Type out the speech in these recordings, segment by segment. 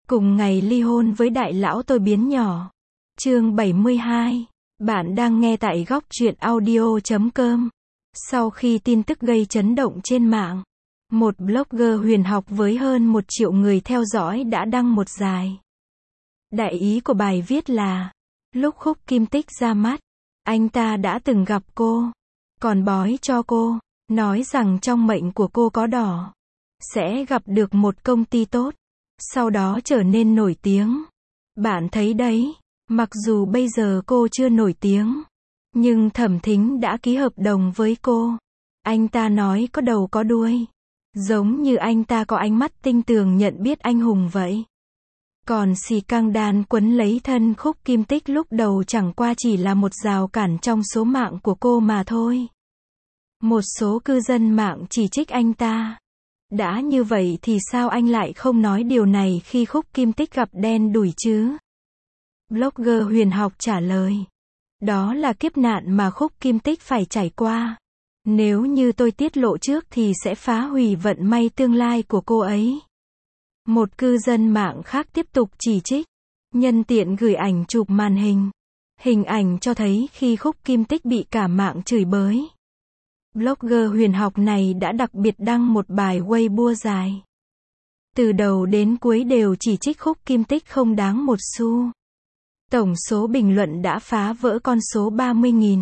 Cùng ngày ly hôn với đại lão tôi biến nhỏ. Chương 72. Bạn đang nghe tại góc truyện audio.com. Sau khi tin tức gây chấn động trên mạng, một blogger huyền học với hơn 1 triệu người theo dõi đã đăng một dài. Đại ý của bài viết là, lúc Khúc Kim Tích ra mắt, anh ta đã từng gặp cô, còn bói cho cô, nói rằng trong mệnh của cô có đỏ, sẽ gặp được một công ty tốt, sau đó trở nên nổi tiếng. Bạn thấy đấy, mặc dù bây giờ cô chưa nổi tiếng, nhưng Thẩm Thính đã ký hợp đồng với cô. Anh ta nói có đầu có đuôi, giống như anh ta có ánh mắt tinh tường nhận biết anh hùng vậy. Còn scandal quấn lấy thân Khúc Kim Tích lúc đầu chẳng qua chỉ là một rào cản trong số mạng của cô mà thôi. Một số cư dân mạng chỉ trích anh ta. Đã như vậy thì sao anh lại không nói điều này khi Khúc Kim Tích gặp đen đủi chứ? Blogger huyền học trả lời. Đó là kiếp nạn mà Khúc Kim Tích phải trải qua. Nếu như tôi tiết lộ trước thì sẽ phá hủy vận may tương lai của cô ấy. Một cư dân mạng khác tiếp tục chỉ trích. Nhân tiện gửi ảnh chụp màn hình. Hình ảnh cho thấy khi Khúc Kim Tích bị cả mạng chửi bới. Blogger huyền học này đã đặc biệt đăng một bài Weibo dài. Từ đầu đến cuối đều chỉ trích Khúc Kim Tích không đáng một xu. Tổng số bình luận đã phá vỡ con số 30.000.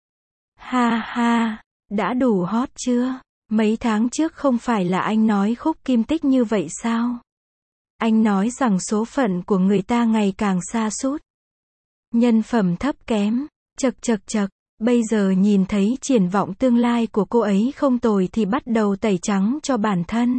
Ha ha, đã đủ hot chưa? Mấy tháng trước không phải là anh nói Khúc Kim Tích như vậy sao? Anh nói rằng số phận của người ta ngày càng sa sút, nhân phẩm thấp kém, chật. Bây giờ nhìn thấy triển vọng tương lai của cô ấy không tồi thì bắt đầu tẩy trắng cho bản thân.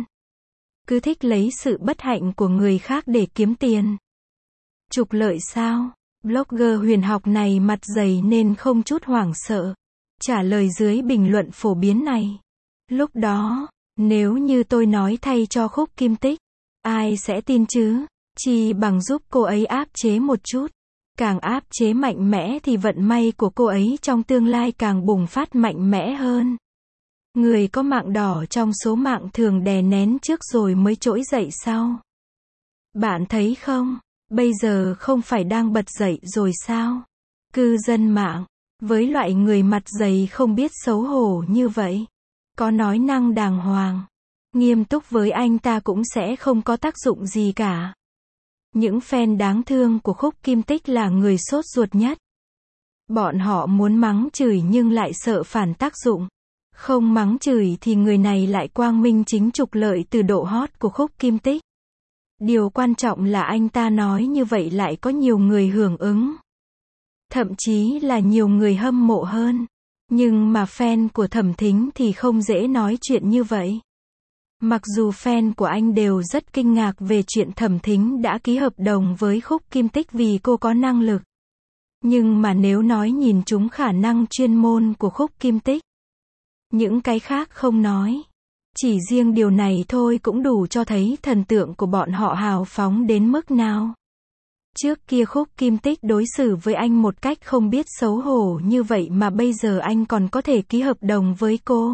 Cứ thích lấy sự bất hạnh của người khác để kiếm tiền. Trục lợi sao? Blogger huyền học này mặt dày nên không chút hoảng sợ. Trả lời dưới bình luận phổ biến này. Lúc đó, nếu như tôi nói thay cho Khúc Kim Tích, ai sẽ tin chứ? Chỉ bằng giúp cô ấy áp chế một chút. Càng áp chế mạnh mẽ thì vận may của cô ấy trong tương lai càng bùng phát mạnh mẽ hơn. Người có mạng đỏ trong số mạng thường đè nén trước rồi mới trỗi dậy sau. Bạn thấy không? Bây giờ không phải đang bật dậy rồi sao? Cư dân mạng, với loại người mặt dày không biết xấu hổ như vậy, có nói năng đàng hoàng, nghiêm túc với anh ta cũng sẽ không có tác dụng gì cả. Những fan đáng thương của Khúc Kim Tích là người sốt ruột nhất. Bọn họ muốn mắng chửi nhưng lại sợ phản tác dụng. Không mắng chửi thì người này lại quang minh chính trục lợi từ độ hot của Khúc Kim Tích. Điều quan trọng là anh ta nói như vậy lại có nhiều người hưởng ứng. Thậm chí là nhiều người hâm mộ hơn. Nhưng mà fan của Thẩm Thính thì không dễ nói chuyện như vậy. Mặc dù fan của anh đều rất kinh ngạc về chuyện Thẩm Thính đã ký hợp đồng với Khúc Kim Tích vì cô có năng lực. Nhưng mà nếu nói nhìn trúng khả năng chuyên môn của Khúc Kim Tích, những cái khác không nói. Chỉ riêng điều này thôi cũng đủ cho thấy thần tượng của bọn họ hào phóng đến mức nào. Trước kia Khúc Kim Tích đối xử với anh một cách không biết xấu hổ như vậy mà bây giờ anh còn có thể ký hợp đồng với cô.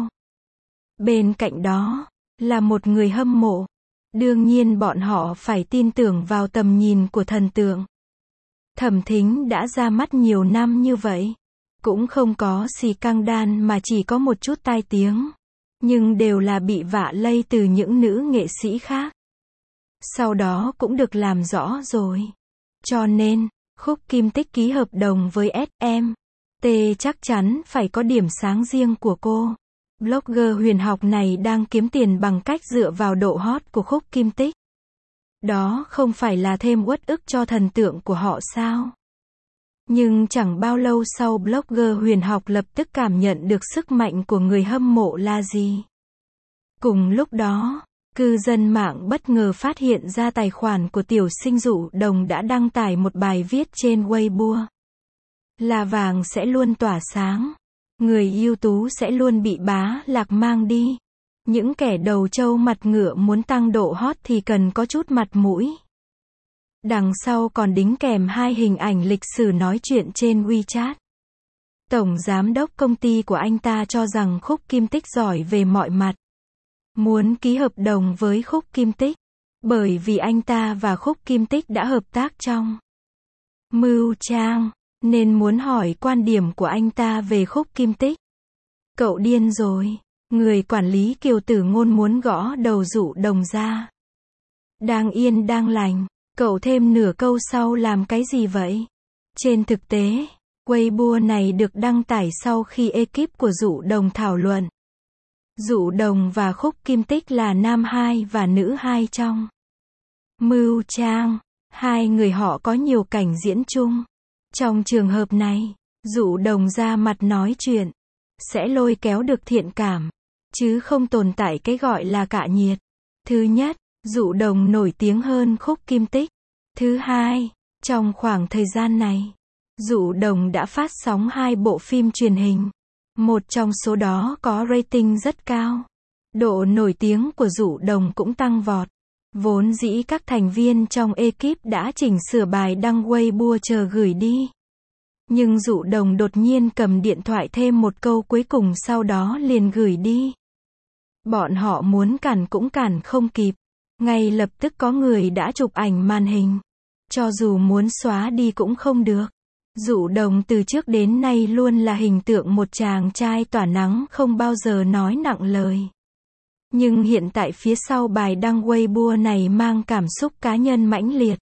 Bên cạnh đó, là một người hâm mộ. Đương nhiên bọn họ phải tin tưởng vào tầm nhìn của thần tượng. Thẩm Thính đã ra mắt nhiều năm như vậy. Cũng không có scandal mà chỉ có một chút tai tiếng. Nhưng đều là bị vạ lây từ những nữ nghệ sĩ khác. Sau đó cũng được làm rõ rồi. Cho nên, Khúc Kim Tích ký hợp đồng với SM. Chắc chắn phải có điểm sáng riêng của cô. Blogger huyền học này đang kiếm tiền bằng cách dựa vào độ hot của Khúc Kim Tích. Đó không phải là thêm uất ức cho thần tượng của họ sao? Nhưng chẳng bao lâu sau blogger huyền học lập tức cảm nhận được sức mạnh của người hâm mộ là gì. Cùng lúc đó, cư dân mạng bất ngờ phát hiện ra tài khoản của tiểu sinh Dụ Đồng đã đăng tải một bài viết trên Weibo. Là vàng sẽ luôn tỏa sáng. Người ưu tú sẽ luôn bị bá lạc mang đi. Những kẻ đầu trâu mặt ngựa muốn tăng độ hot thì cần có chút mặt mũi. Đằng sau còn đính kèm 2 hình ảnh lịch sử nói chuyện trên WeChat. Tổng giám đốc công ty của anh ta cho rằng Khúc Kim Tích giỏi về mọi mặt. Muốn ký hợp đồng với Khúc Kim Tích. Bởi vì anh ta và Khúc Kim Tích đã hợp tác trong mưu trang, nên muốn hỏi quan điểm của anh ta về Khúc Kim Tích. Cậu điên rồi. Người quản lý Kiều Tử Ngôn muốn gõ đầu Dụ Đồng ra. Đang yên đang lành. Cậu thêm nửa câu sau làm cái gì vậy? Trên thực tế, Weibo này được đăng tải sau khi ekip của Dụ Đồng thảo luận. Dụ Đồng và Khúc Kim Tích là nam 2 và nữ 2 trong mưu trang. Hai người họ có nhiều cảnh diễn chung. Trong trường hợp này, Dụ Đồng ra mặt nói chuyện, sẽ lôi kéo được thiện cảm, chứ không tồn tại cái gọi là cạ nhiệt. Thứ nhất, Dụ Đồng nổi tiếng hơn Khúc Kim Tích. Thứ hai, trong khoảng thời gian này, Dụ Đồng đã phát sóng 2 bộ phim truyền hình. Một trong số đó có rating rất cao. Độ nổi tiếng của Dụ Đồng cũng tăng vọt. Vốn dĩ các thành viên trong ekip đã chỉnh sửa bài đăng Weibo chờ gửi đi. Nhưng Dụ Đồng đột nhiên cầm điện thoại thêm một câu cuối cùng sau đó liền gửi đi. Bọn họ muốn cản cũng cản không kịp. Ngay lập tức có người đã chụp ảnh màn hình. Cho dù muốn xóa đi cũng không được. Dụ Đồng từ trước đến nay luôn là hình tượng một chàng trai tỏa nắng không bao giờ nói nặng lời. Nhưng hiện tại phía sau bài đăng Weibo này mang cảm xúc cá nhân mãnh liệt.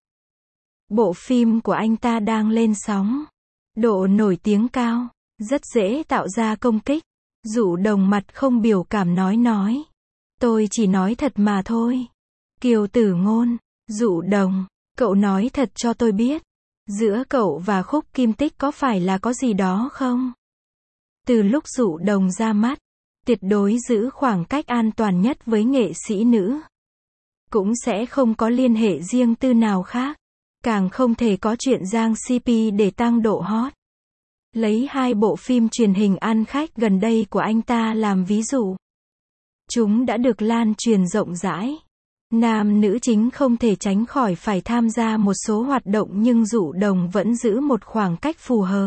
Bộ phim của anh ta đang lên sóng. Độ nổi tiếng cao, rất dễ tạo ra công kích. Dụ Đồng mặt không biểu cảm nói. Tôi chỉ nói thật mà thôi. Kiều Tử Ngôn, Dụ Đồng, cậu nói thật cho tôi biết. Giữa cậu và Khúc Kim Tích có phải là có gì đó không? Từ lúc Dụ Đồng ra mắt, tuyệt đối giữ khoảng cách an toàn nhất với nghệ sĩ nữ. Cũng sẽ không có liên hệ riêng tư nào khác. Càng không thể có chuyện giang CP để tăng độ hot. Lấy 2 bộ phim truyền hình ăn khách gần đây của anh ta làm ví dụ. Chúng đã được lan truyền rộng rãi. Nam nữ chính không thể tránh khỏi phải tham gia một số hoạt động nhưng Dụ Đồng vẫn giữ một khoảng cách phù hợp.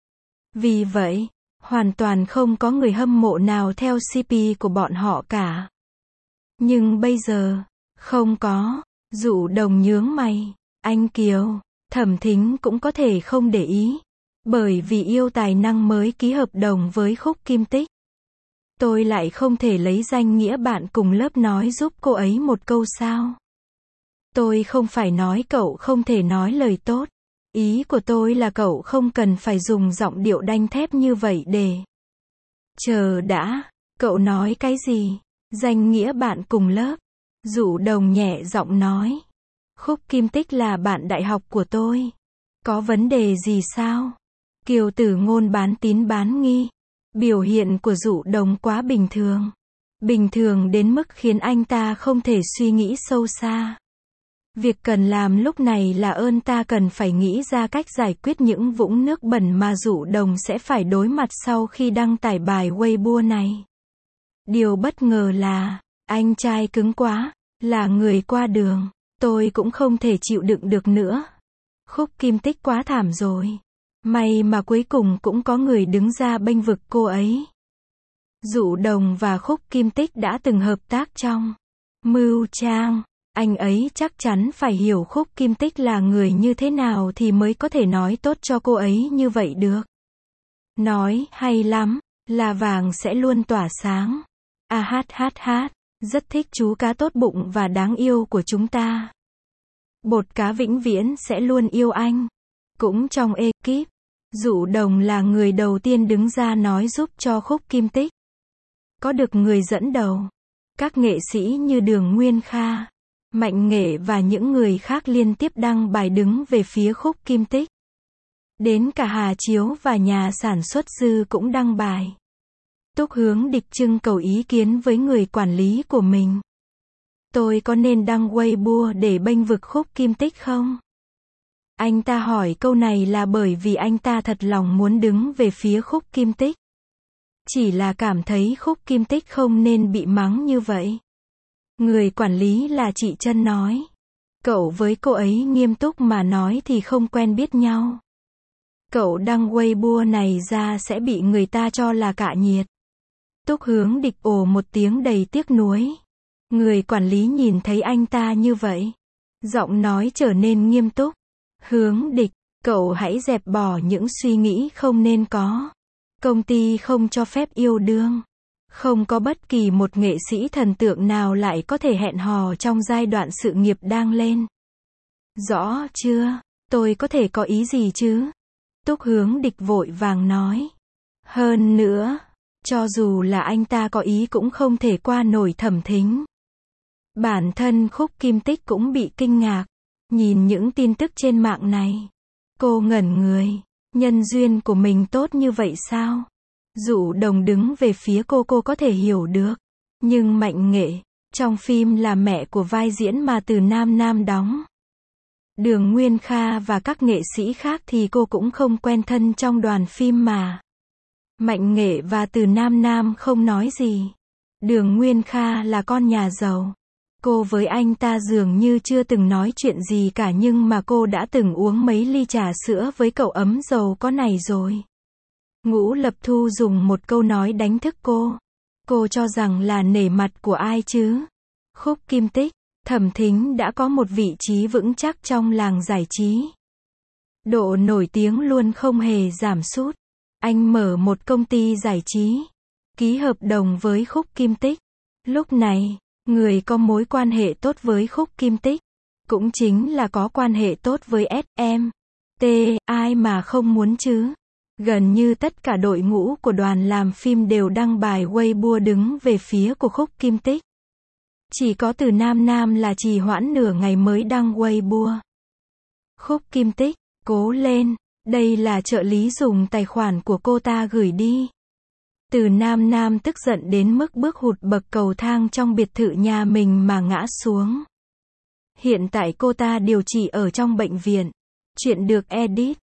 Vì vậy, hoàn toàn không có người hâm mộ nào theo CP của bọn họ cả. Nhưng bây giờ, không có. Dụ Đồng nhướng mày. Anh Kiều, Thẩm Thính cũng có thể không để ý. Bởi vì yêu tài năng mới ký hợp đồng với Khúc Kim Tích. Tôi lại không thể lấy danh nghĩa bạn cùng lớp nói giúp cô ấy một câu sao? Tôi không phải nói cậu không thể nói lời tốt. Ý của tôi là cậu không cần phải dùng giọng điệu đanh thép như vậy để... Chờ đã, cậu nói cái gì? Danh nghĩa bạn cùng lớp. Dụ Đồng nhẹ giọng nói. Khúc Kim Tích là bạn đại học của tôi. Có vấn đề gì sao? Kiều Tử Ngôn bán tín bán nghi. Biểu hiện của Dụ Đồng quá bình thường. Bình thường đến mức khiến anh ta không thể suy nghĩ sâu xa. Việc cần làm lúc này là ta cần phải nghĩ ra cách giải quyết những vũng nước bẩn mà Dụ Đồng sẽ phải đối mặt sau khi đăng tải bài Weibo này. Điều bất ngờ là, anh trai cứng quá, là người qua đường, tôi cũng không thể chịu đựng được nữa. Khúc Kim Tích quá thảm rồi. May mà cuối cùng cũng có người đứng ra bênh vực cô ấy. Dụ Đồng và Khúc Kim Tích đã từng hợp tác trong mưu trang. Anh ấy chắc chắn phải hiểu Khúc Kim Tích là người như thế nào thì mới có thể nói tốt cho cô ấy như vậy được. Nói hay lắm, là vàng sẽ luôn tỏa sáng. Rất thích chú cá tốt bụng và đáng yêu của chúng ta. Bột cá vĩnh viễn sẽ luôn yêu anh. Cũng trong ekip, Dụ Đồng là người đầu tiên đứng ra nói giúp cho Khúc Kim Tích. Có được người dẫn đầu. Các nghệ sĩ như Đường Nguyên Kha, Mạnh Nghệ và những người khác liên tiếp đăng bài đứng về phía Khúc Kim Tích. Đến cả Hà Chiếu và nhà sản xuất Dư cũng đăng bài. Túc Hướng Địch trưng cầu ý kiến với người quản lý của mình. Tôi có nên đăng Weibo để bênh vực Khúc Kim Tích không? Anh ta hỏi câu này là bởi vì anh ta thật lòng muốn đứng về phía Khúc Kim Tích. Chỉ là cảm thấy Khúc Kim Tích không nên bị mắng như vậy. Người quản lý là chị Trân nói. Cậu với cô ấy nghiêm túc mà nói thì không quen biết nhau. Cậu đăng Weibo này ra sẽ bị người ta cho là cạ nhiệt. Túc Hướng Địch ồ một tiếng đầy tiếc nuối. Người quản lý nhìn thấy anh ta như vậy. Giọng nói trở nên nghiêm túc. Hướng Địch, cậu hãy dẹp bỏ những suy nghĩ không nên có. Công ty không cho phép yêu đương. Không có bất kỳ một nghệ sĩ thần tượng nào lại có thể hẹn hò trong giai đoạn sự nghiệp đang lên. Rõ chưa? Tôi có thể có ý gì chứ? Túc Hướng Địch vội vàng nói. Hơn nữa, cho dù là anh ta có ý cũng không thể qua nổi Thẩm Thính. Bản thân Khúc Kim Tích cũng bị kinh ngạc. Nhìn những tin tức trên mạng này. Cô ngẩn người. Nhân duyên của mình tốt như vậy sao? Dụ Đồng đứng về phía cô có thể hiểu được. Nhưng Mạnh Nghệ, trong phim là mẹ của vai diễn mà Từ Nam Nam đóng. Đường Nguyên Kha và các nghệ sĩ khác thì cô cũng không quen thân trong đoàn phim mà. Mạnh Nghệ và Từ Nam Nam không nói gì. Đường Nguyên Kha là con nhà giàu. Cô với anh ta dường như chưa từng nói chuyện gì cả nhưng mà cô đã từng uống mấy ly trà sữa với cậu ấm giàu có này rồi. Ngũ Lập Thu dùng một câu nói đánh thức cô. Cô cho rằng là nể mặt của ai chứ? Khúc Kim Tích, Thẩm Thính đã có một vị trí vững chắc trong làng giải trí. Độ nổi tiếng luôn không hề giảm sút. Anh mở một công ty giải trí. Ký hợp đồng với Khúc Kim Tích. Lúc này, người có mối quan hệ tốt với Khúc Kim Tích. Cũng chính là có quan hệ tốt với SM. Ai mà không muốn chứ? Gần như tất cả đội ngũ của đoàn làm phim đều đăng bài Weibo đứng về phía của Khúc Kim Tích. Chỉ có Từ Nam Nam là trì hoãn nửa ngày mới đăng Weibo. Khúc Kim Tích, cố lên, đây là trợ lý dùng tài khoản của cô ta gửi đi. Từ Nam Nam tức giận đến mức bước hụt bậc cầu thang trong biệt thự nhà mình mà ngã xuống. Hiện tại cô ta điều trị ở trong bệnh viện. Chuyện được edit,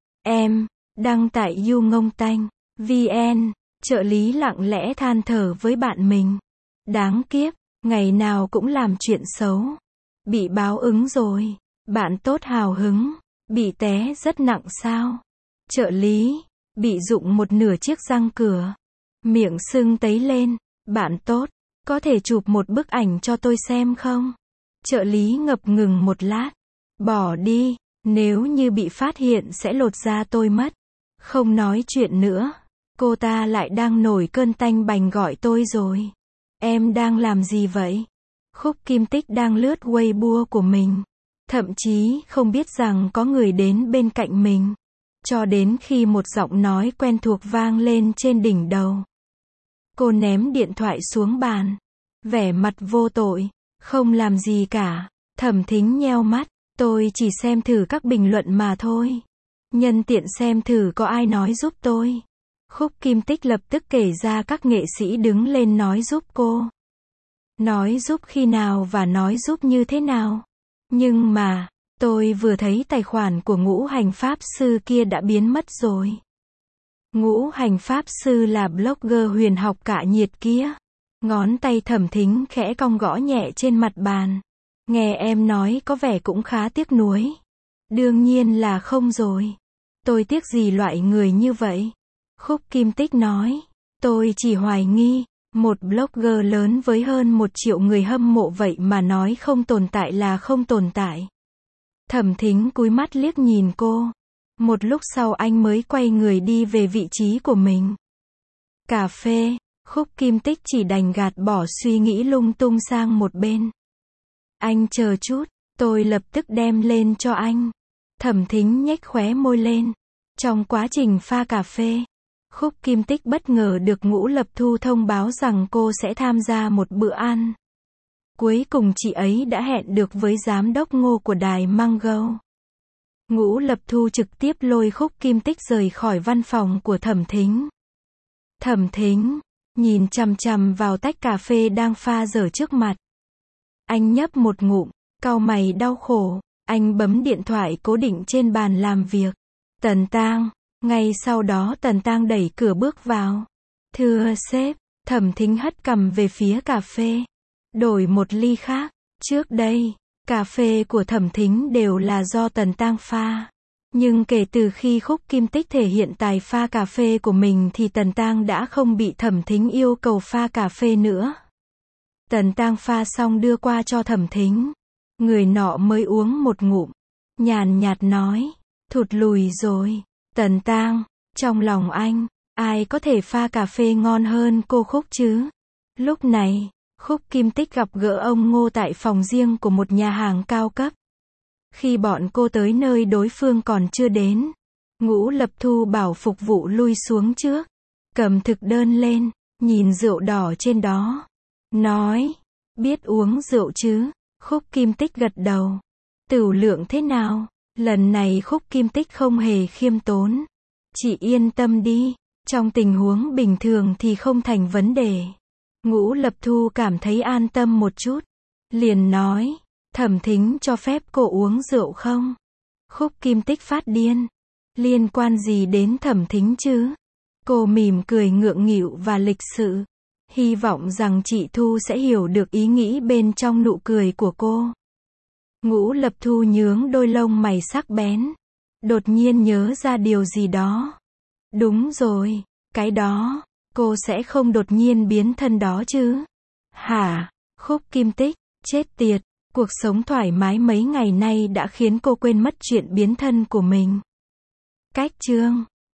đăng tại YouNgongTanh.vn. Trợ lý lặng lẽ than thở với bạn mình. Đáng kiếp, ngày nào cũng làm chuyện xấu. Bị báo ứng rồi. Bạn tốt hào hứng. Bị té rất nặng sao? Trợ lý, bị rụng một nửa chiếc răng cửa. Miệng sưng tấy lên. Bạn tốt, có thể chụp một bức ảnh cho tôi xem không? Trợ lý ngập ngừng một lát. Bỏ đi, nếu như bị phát hiện sẽ lột da tôi mất. Không nói chuyện nữa. Cô ta lại đang nổi cơn tanh bành gọi tôi rồi. Em đang làm gì vậy? Khúc Kim Tích đang lướt Weibo của mình. Thậm chí không biết rằng có người đến bên cạnh mình. Cho đến khi một giọng nói quen thuộc vang lên trên đỉnh đầu. Cô ném điện thoại xuống bàn. Vẻ mặt vô tội. Không làm gì cả. Thẩm Thính nheo mắt. Tôi chỉ xem thử các bình luận mà thôi. Nhân tiện xem thử có ai nói giúp tôi. Khúc Kim Tích lập tức kể ra các nghệ sĩ đứng lên nói giúp cô. Nói giúp khi nào và nói giúp như thế nào. Nhưng mà, tôi vừa thấy tài khoản của Ngũ Hành Pháp Sư kia đã biến mất rồi. Ngũ Hành Pháp Sư là blogger huyền học cạ nhiệt kia. Ngón tay Thẩm Thính khẽ cong gõ nhẹ trên mặt bàn. Nghe em nói có vẻ cũng khá tiếc nuối. Đương nhiên là không rồi. Tôi tiếc gì loại người như vậy? Khúc Kim Tích nói. Tôi chỉ hoài nghi, một blogger lớn với hơn 1 triệu người hâm mộ vậy mà nói không tồn tại là không tồn tại. Thẩm Thính cúi mắt liếc nhìn cô. Một lúc sau anh mới quay người đi về vị trí của mình. Cà phê, Khúc Kim Tích chỉ đành gạt bỏ suy nghĩ lung tung sang một bên. Anh chờ chút, tôi lập tức đem lên cho anh. Thẩm Thính nhếch khóe môi lên. Trong quá trình pha cà phê, Khúc Kim Tích bất ngờ được Ngũ Lập Thu thông báo rằng cô sẽ tham gia một bữa ăn. Cuối cùng chị ấy đã hẹn được với giám đốc Ngô của đài Mango. Ngũ Lập Thu trực tiếp lôi Khúc Kim Tích rời khỏi văn phòng của Thẩm Thính. Thẩm Thính nhìn chằm chằm vào tách cà phê đang pha dở trước mặt. Anh nhấp một ngụm, cau mày đau khổ. Anh bấm điện thoại cố định trên bàn làm việc. Tần Tang. Ngay sau đó Tần Tang đẩy cửa bước vào. Thưa sếp. Thẩm Thính hất cằm về phía cà phê. Đổi một ly khác. Trước đây, cà phê của Thẩm Thính đều là do Tần Tang pha. Nhưng kể từ khi Khúc Kim Tích thể hiện tài pha cà phê của mình thì Tần Tang đã không bị Thẩm Thính yêu cầu pha cà phê nữa. Tần Tang pha xong đưa qua cho Thẩm Thính. Người nọ mới uống một ngụm, nhàn nhạt nói, thụt lùi rồi. Tần Tang, trong lòng anh, ai có thể pha cà phê ngon hơn cô Khúc chứ? Lúc này, Khúc Kim Tích gặp gỡ ông Ngô tại phòng riêng của một nhà hàng cao cấp. Khi bọn cô tới nơi đối phương còn chưa đến, Ngũ Lập Thu bảo phục vụ lui xuống trước, cầm thực đơn lên, nhìn rượu đỏ trên đó, nói, biết uống rượu chứ? Khúc Kim Tích gật đầu. Tửu lượng thế nào? Lần này Khúc Kim Tích không hề khiêm tốn. Chị yên tâm đi, trong tình huống bình thường thì không thành vấn đề. Ngũ Lập Thu cảm thấy an tâm một chút, liền nói, Thẩm Thính cho phép cô uống rượu không? Khúc Kim Tích phát điên. Liên quan gì đến Thẩm Thính chứ? Cô mỉm cười ngượng nghịu và lịch sự. Hy vọng rằng chị Thu sẽ hiểu được ý nghĩ bên trong nụ cười của cô. Ngũ Lập Thu nhướng đôi lông mày sắc bén. Đột nhiên nhớ ra điều gì đó. Đúng rồi, cái đó, cô sẽ không đột nhiên biến thân đó chứ? Hả? Khúc Kim Tích, chết tiệt, cuộc sống thoải mái mấy ngày nay đã khiến cô quên mất chuyện biến thân của mình. Cách chương